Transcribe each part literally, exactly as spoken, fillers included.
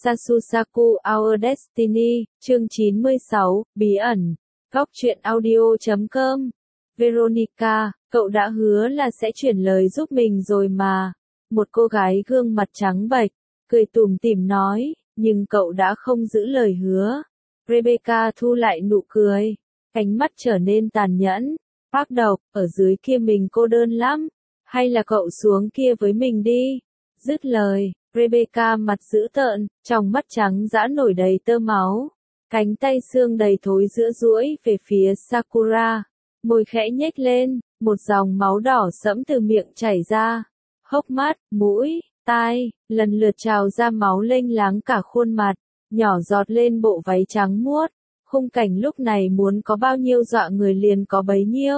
Sasusaku Our Destiny, chương chín mươi sáu, Bí ẩn. Góc truyện audio chấm com. Veronica, cậu đã hứa là sẽ chuyển lời giúp mình rồi mà. Một cô gái gương mặt trắng bệch, cười tủm tỉm nói, nhưng cậu đã không giữ lời hứa. Rebecca thu lại nụ cười, ánh mắt trở nên tàn nhẫn. Bác độc, ở dưới kia mình cô đơn lắm. Hay là cậu xuống kia với mình đi. Dứt lời, Rebecca mặt dữ tợn, trong mắt trắng dã nổi đầy tơ máu. Cánh tay xương đầy thối giữa duỗi về phía Sakura. Môi khẽ nhếch lên, một dòng máu đỏ sẫm từ miệng chảy ra. Hốc mắt, mũi, tai, lần lượt trào ra máu lênh láng cả khuôn mặt, nhỏ giọt lên bộ váy trắng muốt. Khung cảnh lúc này muốn có bao nhiêu dọa người liền có bấy nhiêu.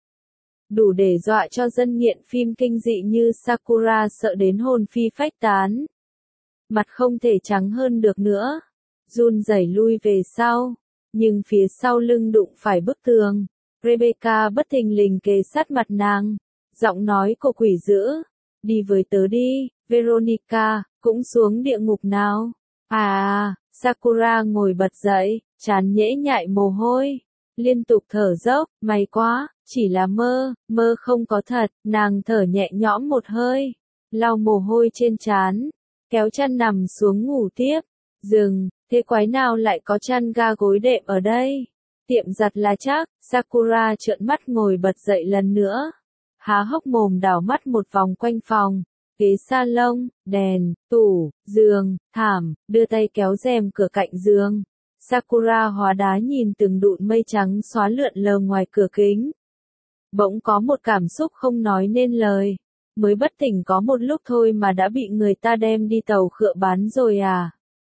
Đủ để dọa cho dân nghiện phim kinh dị như Sakura sợ đến hồn phi phách tán. Mặt không thể trắng hơn được nữa. Run rẩy lui về sau. Nhưng phía sau lưng đụng phải bức tường. Rebecca bất thình lình kề sát mặt nàng. Giọng nói của quỷ dữ. Đi với tớ đi, Veronica, cũng xuống địa ngục nào. À, Sakura ngồi bật dậy, trán nhễ nhại mồ hôi. Liên tục thở dốc, may quá, chỉ là mơ, mơ không có thật, nàng thở nhẹ nhõm một hơi, lau mồ hôi trên trán, kéo chăn nằm xuống ngủ tiếp. Dừng, thế quái nào lại có chăn ga gối đệm ở đây? Tiệm giặt là chắc. Sakura trợn mắt ngồi bật dậy lần nữa, há hốc mồm đảo mắt một vòng quanh phòng, ghế salon, đèn, tủ, giường, thảm, đưa tay kéo rèm cửa cạnh giường. Sakura hóa đá nhìn từng đụn mây trắng xóa lượn lờ ngoài cửa kính. Bỗng có một cảm xúc không nói nên lời. Mới bất tỉnh có một lúc thôi mà đã bị người ta đem đi tàu khựa bán rồi à?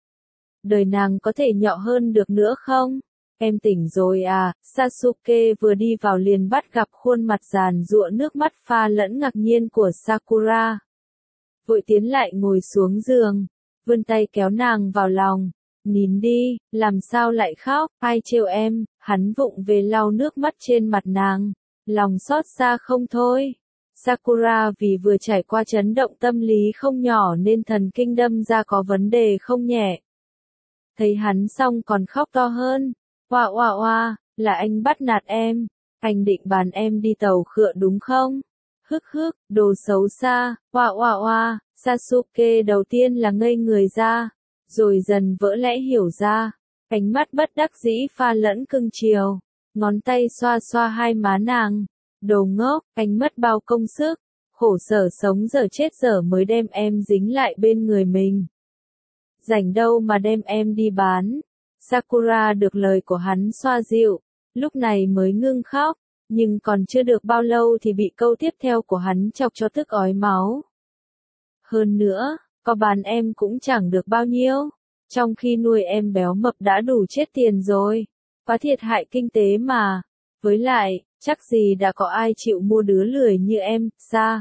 Đời nàng có thể nhọ hơn được nữa không? Em tỉnh rồi à? Sasuke vừa đi vào liền bắt gặp khuôn mặt giàn giụa nước mắt pha lẫn ngạc nhiên của Sakura. Vội tiến lại ngồi xuống giường, vươn tay kéo nàng vào lòng. Nín đi, làm sao lại khóc, ai trêu em? Hắn vụng về lau nước mắt trên mặt nàng, lòng xót xa không thôi. Sakura vì vừa trải qua chấn động tâm lý không nhỏ nên thần kinh đâm ra có vấn đề không nhẹ. Thấy hắn xong còn khóc to hơn. Oa oa oa, là anh bắt nạt em, anh định bán em đi tàu khựa đúng không? Hức hức, đồ xấu xa. Oa oa oa, Sasuke đầu tiên là ngây người ra, rồi dần vỡ lẽ hiểu ra, ánh mắt bất đắc dĩ pha lẫn cưng chiều, ngón tay xoa xoa hai má nàng. Đồ ngốc, anh mất bao công sức, khổ sở sống giờ chết giờ mới đem em dính lại bên người mình. Rảnh đâu mà đem em đi bán. Sakura được lời của hắn xoa dịu, lúc này mới ngưng khóc, nhưng còn chưa được bao lâu thì bị câu tiếp theo của hắn chọc cho tức ói máu. Hơn nữa, có bán em cũng chẳng được bao nhiêu, trong khi nuôi em béo mập đã đủ chết tiền rồi, quá thiệt hại kinh tế mà. Với lại, chắc gì đã có ai chịu mua đứa lười như em, sa.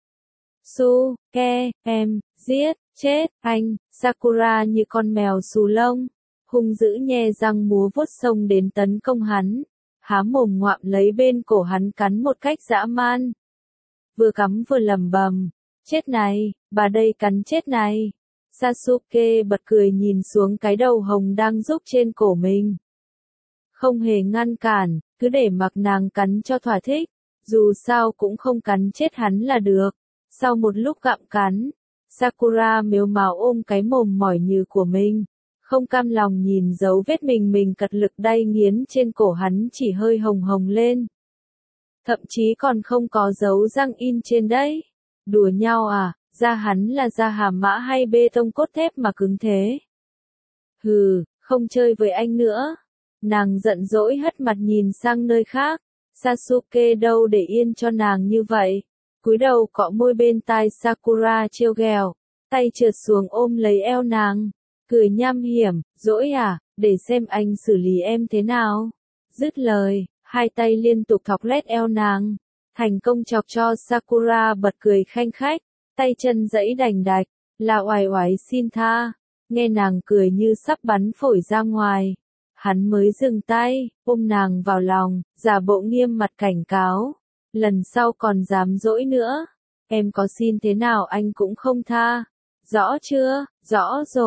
Su, ke, em, giết, chết, anh. Sakura như con mèo xù lông, hung dữ nhe răng múa vuốt xông đến tấn công hắn, há mồm ngoạm lấy bên cổ hắn cắn một cách dã man. Vừa cắm vừa lẩm bẩm, chết này, bà đây cắn chết này. Sasuke bật cười nhìn xuống cái đầu hồng đang rúc trên cổ mình. Không hề ngăn cản, cứ để mặc nàng cắn cho thỏa thích, dù sao cũng không cắn chết hắn là được. Sau một lúc gặm cắn, Sakura mếu máo ôm cái mồm mỏi nhừ của mình, không cam lòng nhìn dấu vết mình mình cật lực đay nghiến trên cổ hắn chỉ hơi hồng hồng lên. Thậm chí còn không có dấu răng in trên đấy. Đùa nhau à, da hắn là da hàm mã hay bê tông cốt thép mà cứng thế? Hừ, không chơi với anh nữa. Nàng giận dỗi hất mặt nhìn sang nơi khác. Sasuke đâu để yên cho nàng như vậy. Cúi đầu cọ môi bên tai Sakura trêu ghẹo, tay trượt xuống ôm lấy eo nàng, cười nham hiểm, dỗi à, để xem anh xử lý em thế nào. Dứt lời, hai tay liên tục thọc lét eo nàng, thành công chọc cho Sakura bật cười khanh khách, tay chân giãy đành đạch, là oải oải xin tha. Nghe nàng cười như sắp bắn phổi ra ngoài, hắn mới dừng tay, ôm nàng vào lòng, giả bộ nghiêm mặt cảnh cáo. Lần sau còn dám dỗi nữa, em có xin thế nào anh cũng không tha. Rõ chưa? Rõ rồi,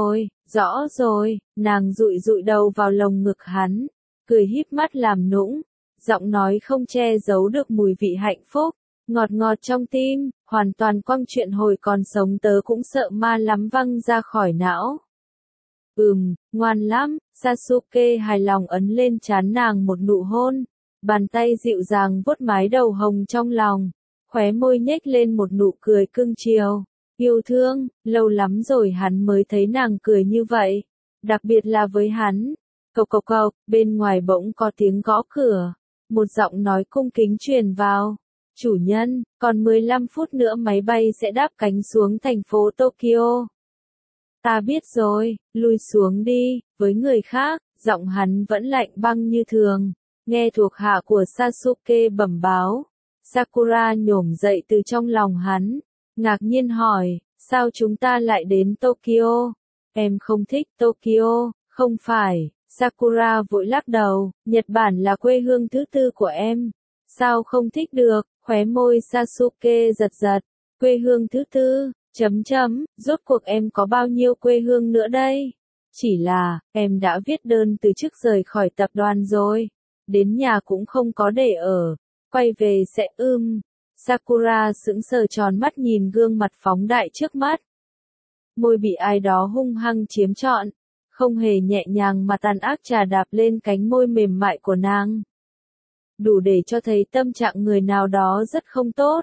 Rõ rồi, nàng dụi dụi đầu vào lồng ngực hắn, cười híp mắt làm nũng, giọng nói không che giấu được mùi vị hạnh phúc, ngọt ngọt trong tim, hoàn toàn quăng chuyện hồi còn sống tớ cũng sợ ma lắm văng ra khỏi não. Ừm, ngoan lắm, Sasuke hài lòng ấn lên trán nàng một nụ hôn, bàn tay dịu dàng vuốt mái đầu hồng trong lòng, khóe môi nhếch lên một nụ cười cưng chiều, yêu thương, lâu lắm rồi hắn mới thấy nàng cười như vậy, đặc biệt là với hắn. Cộc cộc cộc, bên ngoài bỗng có tiếng gõ cửa, một giọng nói cung kính truyền vào. Chủ nhân, còn mười lăm phút nữa máy bay sẽ đáp cánh xuống thành phố Tokyo. Ta biết rồi, lui xuống đi, với người khác, giọng hắn vẫn lạnh băng như thường. Nghe thuộc hạ của Sasuke bẩm báo. Sakura nhổm dậy từ trong lòng hắn, ngạc nhiên hỏi, sao chúng ta lại đến Tokyo? Em không thích Tokyo, không phải. Sakura vội lắc đầu, Nhật Bản là quê hương thứ tư của em. Sao không thích được, khóe môi Sasuke giật giật. Quê hương thứ tư, chấm chấm, rốt cuộc em có bao nhiêu quê hương nữa đây? Chỉ là, em đã viết đơn từ chức rời khỏi tập đoàn rồi. Đến nhà cũng không có để ở. Quay về sẽ ưm. Sakura sững sờ tròn mắt nhìn gương mặt phóng đại trước mắt. Môi bị ai đó hung hăng chiếm trọn. Không hề nhẹ nhàng mà tàn ác trà đạp lên cánh môi mềm mại của nàng. Đủ để cho thấy tâm trạng người nào đó rất không tốt.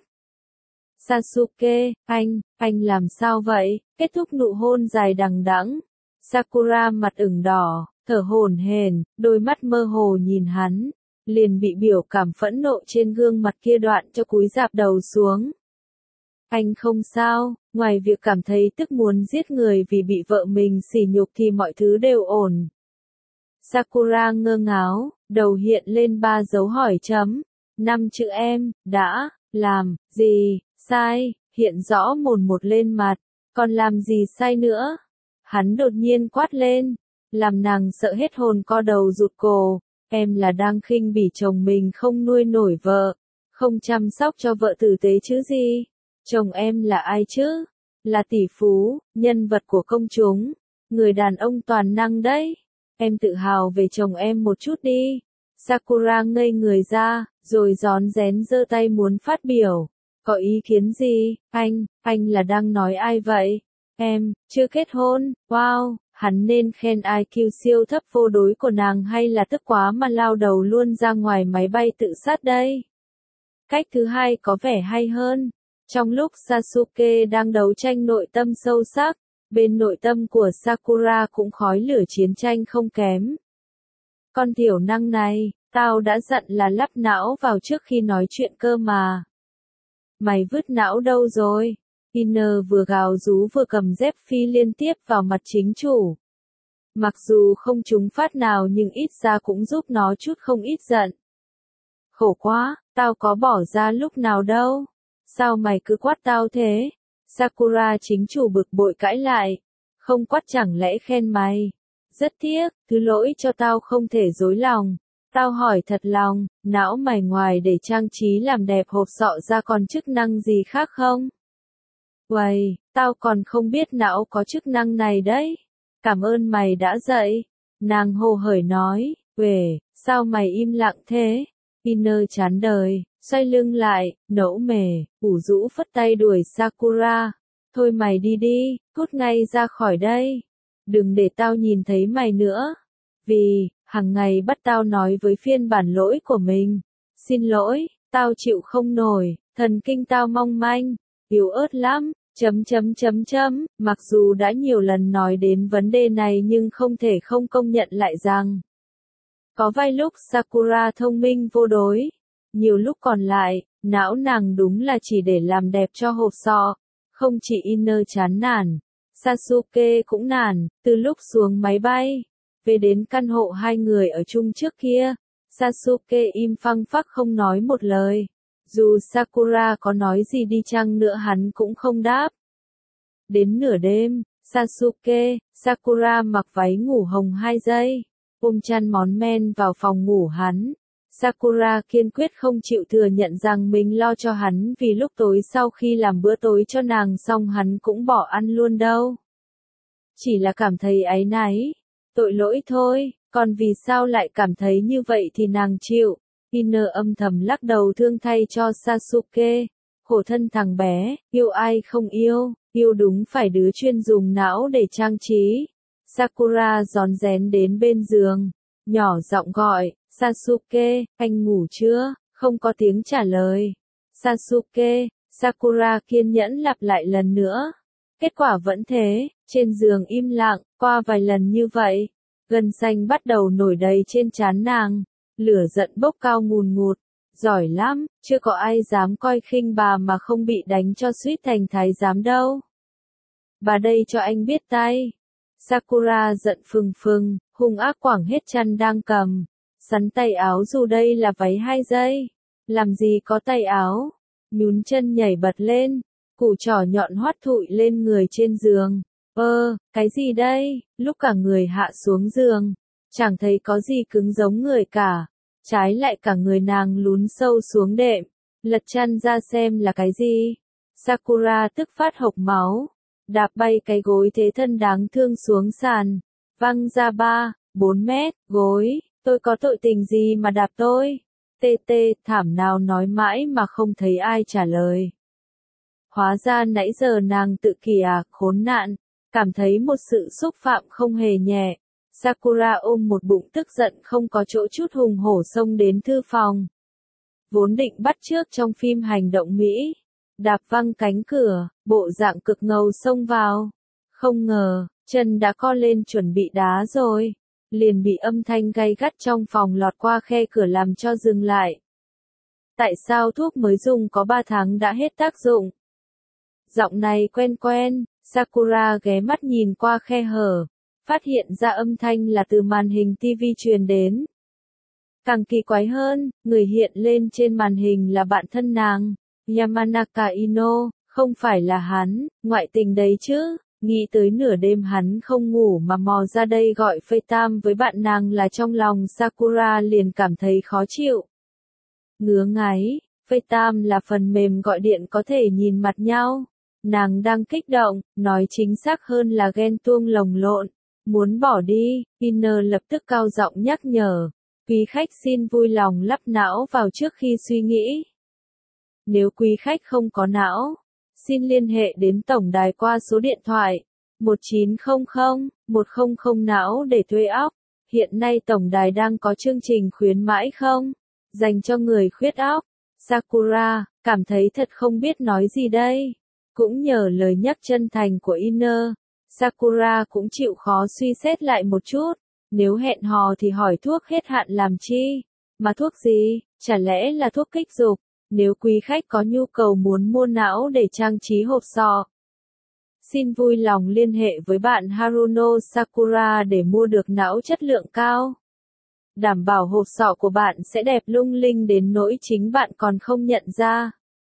Sasuke, anh, anh làm sao vậy? Kết thúc nụ hôn dài đằng đẵng. Sakura mặt ửng đỏ, thở hổn hển, đôi mắt mơ hồ nhìn hắn, liền bị biểu cảm phẫn nộ trên gương mặt kia đoạn cho cúi rạp đầu xuống. Anh không sao, ngoài việc cảm thấy tức muốn giết người vì bị vợ mình sỉ nhục thì mọi thứ đều ổn. Sakura ngơ ngáo, đầu hiện lên ba dấu hỏi chấm. Năm chữ em, đã, làm, gì, sai, hiện rõ mồn một lên mặt, còn làm gì sai nữa? Hắn đột nhiên quát lên, làm nàng sợ hết hồn co đầu rụt cổ, em là đang khinh bỉ chồng mình không nuôi nổi vợ, không chăm sóc cho vợ tử tế chứ gì? Chồng em là ai chứ? Là tỷ phú, nhân vật của công chúng, người đàn ông toàn năng đấy. Em tự hào về chồng em một chút đi. Sakura ngây người ra, rồi rón rén giơ tay muốn phát biểu. Có ý kiến gì? Anh, anh là đang nói ai vậy? Em, chưa kết hôn, wow, hắn nên khen i kiu siêu thấp vô đối của nàng hay là tức quá mà lao đầu luôn ra ngoài máy bay tự sát đây? Cách thứ hai có vẻ hay hơn. Trong lúc Sasuke đang đấu tranh nội tâm sâu sắc, bên nội tâm của Sakura cũng khói lửa chiến tranh không kém. Con tiểu năng này, tao đã dặn là lắp não vào trước khi nói chuyện cơ mà. Mày vứt não đâu rồi? Iner vừa gào rú vừa cầm dép phi liên tiếp vào mặt chính chủ. Mặc dù không trúng phát nào nhưng ít ra cũng giúp nó chút không ít giận. Khổ quá, tao có bỏ ra lúc nào đâu. Sao mày cứ quát tao thế? Sakura chính chủ bực bội cãi lại. Không quát chẳng lẽ khen mày? Rất tiếc, thứ lỗi cho tao không thể dối lòng. Tao hỏi thật lòng, não mày ngoài để trang trí làm đẹp hộp sọ ra còn chức năng gì khác không? Uầy, tao còn không biết não có chức năng này đấy. Cảm ơn mày đã dạy. Nàng hồ hởi nói, uể, sao mày im lặng thế? Iner chán đời, xoay lưng lại, nẫu mề, ủ rũ phất tay đuổi Sakura. Thôi mày đi đi, cút ngay ra khỏi đây. Đừng để tao nhìn thấy mày nữa. Vì, hàng ngày bắt tao nói với phiên bản lỗi của mình. Xin lỗi, tao chịu không nổi, thần kinh tao mong manh, yếu ớt lắm, chấm chấm chấm chấm, mặc dù đã nhiều lần nói đến vấn đề này nhưng không thể không công nhận lại rằng có vài lúc Sakura thông minh vô đối, nhiều lúc còn lại, não nàng đúng là chỉ để làm đẹp cho hộp sọ. Không chỉ Iner chán nản, Sasuke cũng nản, từ lúc xuống máy bay, về đến căn hộ hai người ở chung trước kia, Sasuke im phăng phắc không nói một lời. Dù Sakura có nói gì đi chăng nữa hắn cũng không đáp. Đến nửa đêm, Sasuke, Sakura mặc váy ngủ hồng hai giây, ôm chăn món men vào phòng ngủ hắn. Sakura kiên quyết không chịu thừa nhận rằng mình lo cho hắn vì lúc tối sau khi làm bữa tối cho nàng xong hắn cũng bỏ ăn luôn đâu. chỉ là cảm thấy áy náy, tội lỗi thôi, còn vì sao lại cảm thấy như vậy thì nàng chịu. Ino âm thầm lắc đầu thương thay cho Sasuke, khổ thân thằng bé, yêu ai không yêu, yêu đúng phải đứa chuyên dùng não để trang trí. Sakura rón rén đến bên giường, nhỏ giọng gọi, Sasuke, anh ngủ chưa? Không có tiếng trả lời. Sasuke, Sakura kiên nhẫn lặp lại lần nữa. Kết quả vẫn thế, trên giường im lặng, qua vài lần như vậy, gân xanh bắt đầu nổi đầy trên trán nàng, lửa giận bốc cao ngùn ngụt, giỏi lắm, chưa có ai dám coi khinh bà mà không bị đánh cho suýt thành thái giám đâu. Bà đây cho anh biết tay. Sakura giận phừng phừng, hung ác quẳng hết chăn đang cầm, sắn tay áo dù đây là váy hai giây, làm gì có tay áo, nhún chân nhảy bật lên, củ trỏ nhọn hoắt thụi lên người trên giường. Ơ, cái gì đây? Lúc cả người hạ xuống giường, chẳng thấy có gì cứng giống người cả, trái lại cả người nàng lún sâu xuống đệm, lật chăn ra xem là cái gì. Sakura tức phát hộc máu, đạp bay cái gối thế thân đáng thương xuống sàn, văng ra ba, bốn mét, gối, tôi có tội tình gì mà đạp tôi? Tê tê, thảm nào nói mãi mà không thấy ai trả lời. Hóa ra nãy giờ nàng tự kỷ à, khốn nạn, cảm thấy một sự xúc phạm không hề nhẹ. Sakura ôm một bụng tức giận không có chỗ chút hùng hổ xông đến thư phòng. Vốn định bắt chước trong phim hành động Mỹ, đạp văng cánh cửa, bộ dạng cực ngầu xông vào. Không ngờ, chân đã co lên chuẩn bị đá rồi, liền bị âm thanh gay gắt trong phòng lọt qua khe cửa làm cho dừng lại. Tại sao thuốc mới dùng có ba tháng đã hết tác dụng? Giọng này quen quen, Sakura ghé mắt nhìn qua khe hở, phát hiện ra âm thanh là từ màn hình ti vi truyền đến. Càng kỳ quái hơn, người hiện lên trên màn hình là bạn thân nàng, Yamanaka Ino, không phải là hắn, ngoại tình đấy chứ. Nghĩ tới nửa đêm hắn không ngủ mà mò ra đây gọi FaceTime với bạn nàng là trong lòng Sakura liền cảm thấy khó chịu. Ngứa ngáy, FaceTime là phần mềm gọi điện có thể nhìn mặt nhau. Nàng đang kích động, nói chính xác hơn là ghen tuông lồng lộn. Muốn bỏ đi, Inner lập tức cao giọng nhắc nhở. Quý khách xin vui lòng lắp não vào trước khi suy nghĩ. Nếu quý khách không có não, xin liên hệ đến tổng đài qua số điện thoại một chín không không, một không không não để thuê óc. Hiện nay tổng đài đang có chương trình khuyến mãi không? Dành cho người khuyết óc. Sakura, cảm thấy thật không biết nói gì đây. Cũng nhờ lời nhắc chân thành của Inner, Sakura cũng chịu khó suy xét lại một chút. Nếu hẹn hò thì hỏi thuốc hết hạn làm chi? Mà thuốc gì? Chả lẽ là thuốc kích dục? Nếu quý khách có nhu cầu muốn mua não để trang trí hộp sọ, xin vui lòng liên hệ với bạn Haruno Sakura để mua được não chất lượng cao. Đảm bảo hộp sọ của bạn sẽ đẹp lung linh đến nỗi chính bạn còn không nhận ra.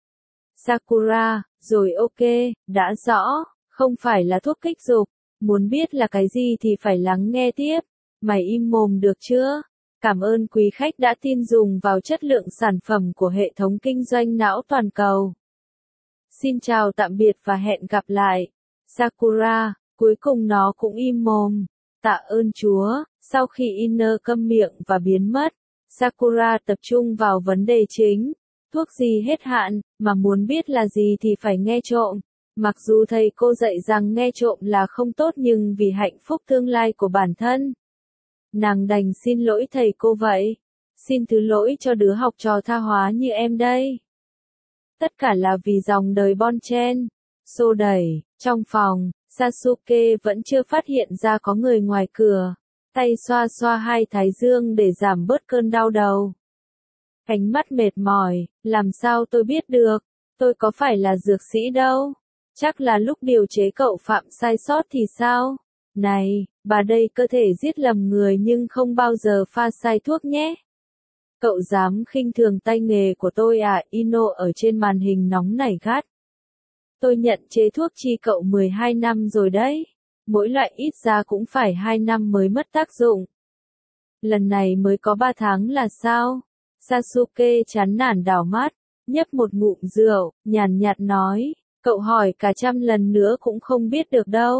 Sakura, rồi ok, đã rõ, không phải là thuốc kích dục. Muốn biết là cái gì thì phải lắng nghe tiếp. Mày im mồm được chưa? Cảm ơn quý khách đã tin dùng vào chất lượng sản phẩm của hệ thống kinh doanh não toàn cầu. Xin chào tạm biệt và hẹn gặp lại. Sakura, cuối cùng nó cũng im mồm. Tạ ơn Chúa, sau khi Inner câm miệng và biến mất, Sakura tập trung vào vấn đề chính. Thuốc gì hết hạn, mà muốn biết là gì thì phải nghe trộm. Mặc dù thầy cô dạy rằng nghe trộm là không tốt nhưng vì hạnh phúc tương lai của bản thân, nàng đành xin lỗi thầy cô vậy. Xin thứ lỗi cho đứa học trò tha hóa như em đây. Tất cả là vì dòng đời bon chen. Xô đẩy, trong phòng, Sasuke vẫn chưa phát hiện ra có người ngoài cửa. Tay xoa xoa hai thái dương để giảm bớt cơn đau đầu. Ánh mắt mệt mỏi, làm sao tôi biết được, tôi có phải là dược sĩ đâu. Chắc là lúc điều chế cậu phạm sai sót thì sao? Này, bà đây cơ thể giết lầm người nhưng không bao giờ pha sai thuốc nhé. Cậu dám khinh thường tay nghề của tôi à? Ino ở trên màn hình nóng nảy gắt. Tôi nhận chế thuốc chi cậu mười hai năm rồi đấy. Mỗi loại ít ra cũng phải hai năm mới mất tác dụng. Lần này mới có ba tháng là sao? Sasuke chán nản đảo mắt, nhấp một ngụm rượu, nhàn nhạt nói. Cậu hỏi cả trăm lần nữa cũng không biết được đâu.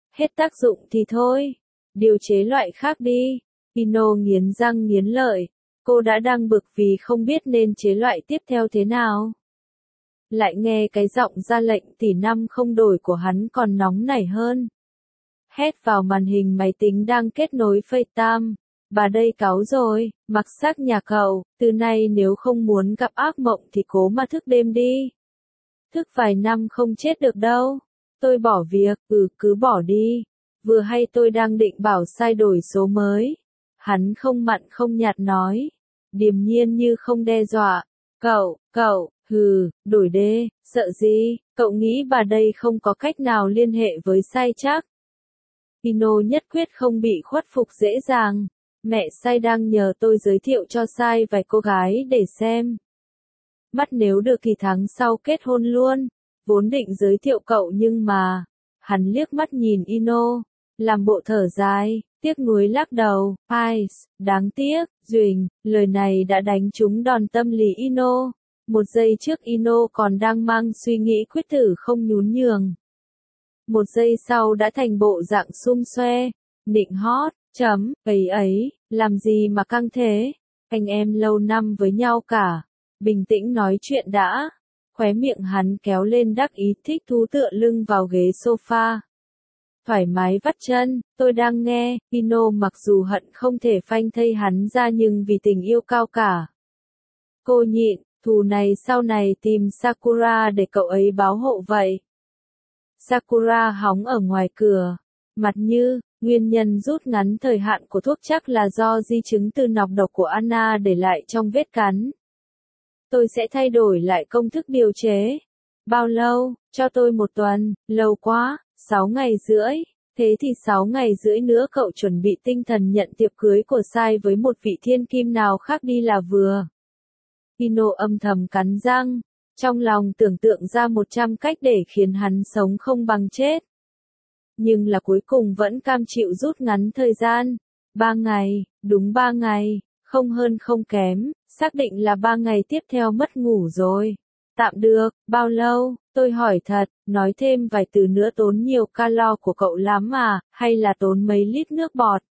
Hết tác dụng thì thôi. Điều chế loại khác đi. Ino nghiến răng nghiến lợi. Cô đã đang bực vì không biết nên chế loại tiếp theo thế nào. Lại nghe cái giọng ra lệnh tỷ năm không đổi của hắn còn nóng nảy hơn. Hét vào màn hình máy tính đang kết nối FaceTime. Bà đây cáu rồi, mặc xác nhà cậu, từ nay nếu không muốn gặp ác mộng thì cố mà thức đêm đi. Thức vài năm không chết được đâu. Tôi bỏ việc, ừ cứ bỏ đi. Vừa hay tôi đang định bảo sai đổi số mới. Hắn không mặn không nhạt nói. Điềm nhiên như không đe dọa. Cậu, cậu, hừ, đổi đê, sợ gì, cậu nghĩ bà đây không có cách nào liên hệ với sai chắc. Ino nhất quyết không bị khuất phục dễ dàng. Mẹ sai đang nhờ tôi giới thiệu cho sai vài cô gái để xem. Mắt nếu được thì tháng sau kết hôn luôn. Vốn định giới thiệu cậu nhưng mà. Hắn liếc mắt nhìn Ino. Làm bộ thở dài, tiếc nuối lắc đầu. Ai, đáng tiếc, Duỳnh, lời này đã đánh trúng đòn tâm lý Ino. Một giây trước Ino còn đang mang suy nghĩ quyết tử không nhún nhường. Một giây sau đã thành bộ dạng xum xoe. Nịnh hót, chấm, ấy ấy, làm gì mà căng thế? Anh em lâu năm với nhau cả. Bình tĩnh nói chuyện đã. Khóe miệng hắn kéo lên đắc ý thích thú tựa lưng vào ghế sofa. Thoải mái vắt chân, tôi đang nghe. Ino mặc dù hận không thể phanh thây hắn ra nhưng vì tình yêu cao cả. Cô nhịn, thù này sau này tìm Sakura để cậu ấy báo hộ vậy. Sakura hóng ở ngoài cửa. Mặt như, nguyên nhân rút ngắn thời hạn của thuốc chắc là do di chứng từ nọc độc của Anna để lại trong vết cắn. Tôi sẽ thay đổi lại công thức điều chế. Bao lâu? Cho tôi một tuần, lâu quá, sáu ngày rưỡi. Thế thì sáu ngày rưỡi nữa cậu chuẩn bị tinh thần nhận tiệc cưới của sai với một vị thiên kim nào khác đi là vừa. Ino âm thầm cắn răng, trong lòng tưởng tượng ra một trăm cách để khiến hắn sống không bằng chết. Nhưng là cuối cùng vẫn cam chịu rút ngắn thời gian. Ba ngày, đúng ba ngày, không hơn không kém, xác định là ba ngày tiếp theo mất ngủ rồi. Tạm được, bao lâu, tôi hỏi thật, nói thêm vài từ nữa tốn nhiều calo của cậu lắm mà, hay là tốn mấy lít nước bọt.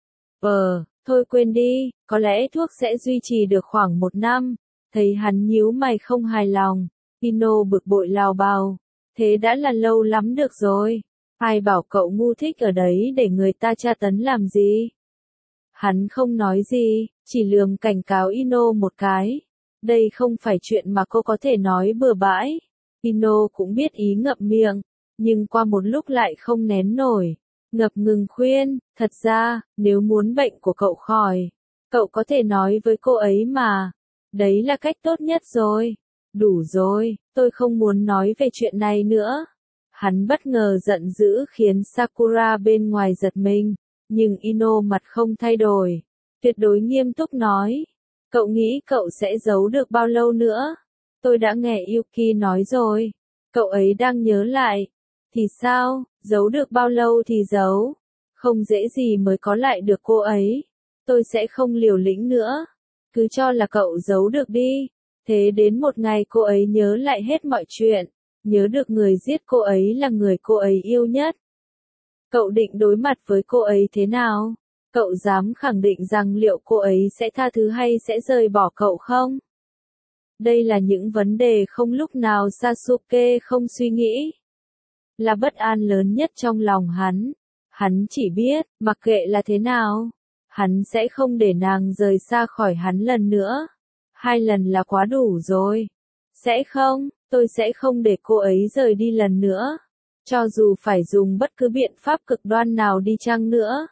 Ờ, thôi quên đi, có lẽ thuốc sẽ duy trì được khoảng một năm. Thấy hắn nhíu mày không hài lòng, Ino bực bội lào bào. Thế đã là lâu lắm được rồi. Ai bảo cậu ngu thích ở đấy để người ta tra tấn làm gì? Hắn không nói gì, chỉ lườm cảnh cáo Ino một cái. Đây không phải chuyện mà cô có thể nói bừa bãi. Ino cũng biết ý ngậm miệng, nhưng qua một lúc lại không nén nổi. Ngập ngừng khuyên, thật ra, nếu muốn bệnh của cậu khỏi, cậu có thể nói với cô ấy mà. Đấy là cách tốt nhất rồi. Đủ rồi, tôi không muốn nói về chuyện này nữa. Hắn bất ngờ giận dữ khiến Sakura bên ngoài giật mình, nhưng Ino mặt không thay đổi. Tuyệt đối nghiêm túc nói. Cậu nghĩ cậu sẽ giấu được bao lâu nữa? Tôi đã nghe Yuki nói rồi. Cậu ấy đang nhớ lại. Thì sao, giấu được bao lâu thì giấu. Không dễ gì mới có lại được cô ấy. Tôi sẽ không liều lĩnh nữa. Cứ cho là cậu giấu được đi. Thế đến một ngày cô ấy nhớ lại hết mọi chuyện. Nhớ được người giết cô ấy là người cô ấy yêu nhất. Cậu định đối mặt với cô ấy thế nào? Cậu dám khẳng định rằng liệu cô ấy sẽ tha thứ hay sẽ rời bỏ cậu không? Đây là những vấn đề không lúc nào Sasuke không suy nghĩ. Là bất an lớn nhất trong lòng hắn. Hắn chỉ biết, mặc kệ là thế nào, hắn sẽ không để nàng rời xa khỏi hắn lần nữa. Hai lần là quá đủ rồi. Sẽ không, tôi sẽ không để cô ấy rời đi lần nữa. Cho dù phải dùng bất cứ biện pháp cực đoan nào đi chăng nữa.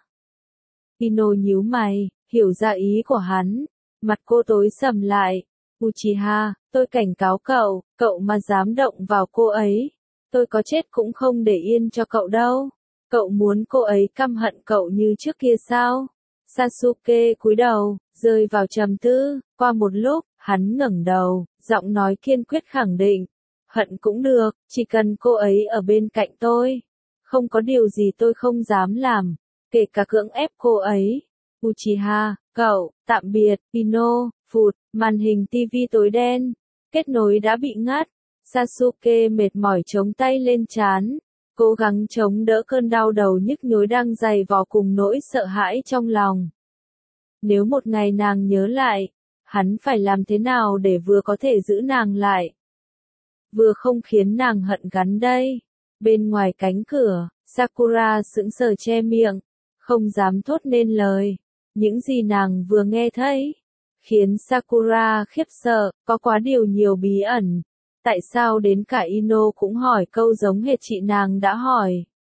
Ino nhíu mày, hiểu ra ý của hắn. Mặt cô tối sầm lại. Uchiha, tôi cảnh cáo cậu, cậu mà dám động vào cô ấy. Tôi có chết cũng không để yên cho cậu đâu. Cậu muốn cô ấy căm hận cậu như trước kia sao? Sasuke cúi đầu, rơi vào trầm tư. Qua một lúc, hắn ngẩng đầu, giọng nói kiên quyết khẳng định. Hận cũng được, chỉ cần cô ấy ở bên cạnh tôi. Không có điều gì tôi không dám làm, kể cả cưỡng ép cô ấy. Uchiha, cậu, tạm biệt, Ino, phụt, màn hình tivi tối đen. Kết nối đã bị ngắt. Sasuke mệt mỏi chống tay lên trán. cố gắng chống đỡ cơn đau đầu nhức nhối đang dày vò cùng nỗi sợ hãi trong lòng. Nếu một ngày nàng nhớ lại, hắn phải làm thế nào để vừa có thể giữ nàng lại, vừa không khiến nàng hận gắn đây. Bên ngoài cánh cửa, Sakura sững sờ che miệng, không dám thốt nên lời. Những gì nàng vừa nghe thấy khiến Sakura khiếp sợ, có quá điều nhiều bí ẩn. Tại sao đến cả Ino cũng hỏi câu giống hệt chị nàng đã hỏi?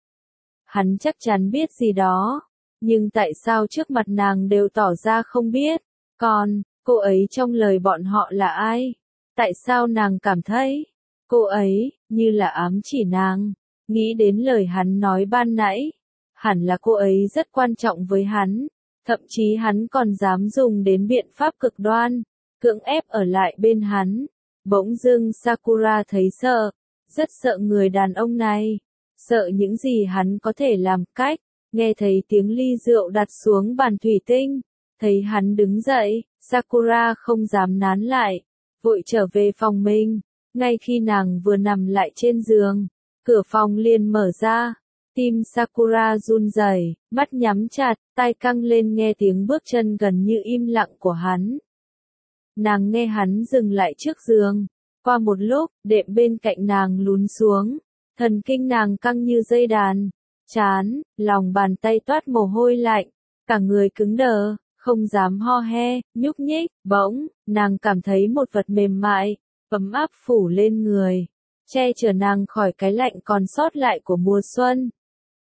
Hắn chắc chắn biết gì đó, nhưng tại sao trước mặt nàng đều tỏ ra không biết? Còn, cô ấy trong lời bọn họ là ai? Tại sao nàng cảm thấy cô ấy như là ám chỉ nàng? Nghĩ đến lời hắn nói ban nãy, hẳn là cô ấy rất quan trọng với hắn, thậm chí hắn còn dám dùng đến biện pháp cực đoan, cưỡng ép ở lại bên hắn. Bỗng dưng Sakura thấy sợ, rất sợ người đàn ông này, sợ những gì hắn có thể làm cách. Nghe thấy tiếng ly rượu đặt xuống bàn thủy tinh, thấy hắn đứng dậy, Sakura không dám nán lại, vội trở về phòng mình. Ngay khi nàng vừa nằm lại trên giường, cửa phòng liền mở ra. Tim Sakura run rẩy, mắt nhắm chặt, tai căng lên nghe tiếng bước chân gần như im lặng của hắn. Nàng nghe hắn dừng lại trước giường. Qua một lúc, đệm bên cạnh nàng lún xuống. Thần kinh nàng căng như dây đàn. Chán, lòng bàn tay toát mồ hôi lạnh. Cả người cứng đờ, không dám ho he, nhúc nhích. Bỗng, nàng cảm thấy một vật mềm mại, ấm áp phủ lên người, che chở nàng khỏi cái lạnh còn sót lại của mùa xuân.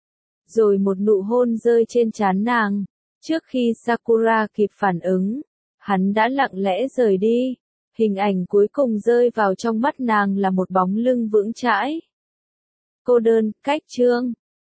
Rồi một nụ hôn rơi trên trán nàng. Trước khi Sakura kịp phản ứng, hắn đã lặng lẽ rời đi. Hình ảnh cuối cùng rơi vào trong mắt nàng là một bóng lưng vững chãi. Cô đơn, cách chương.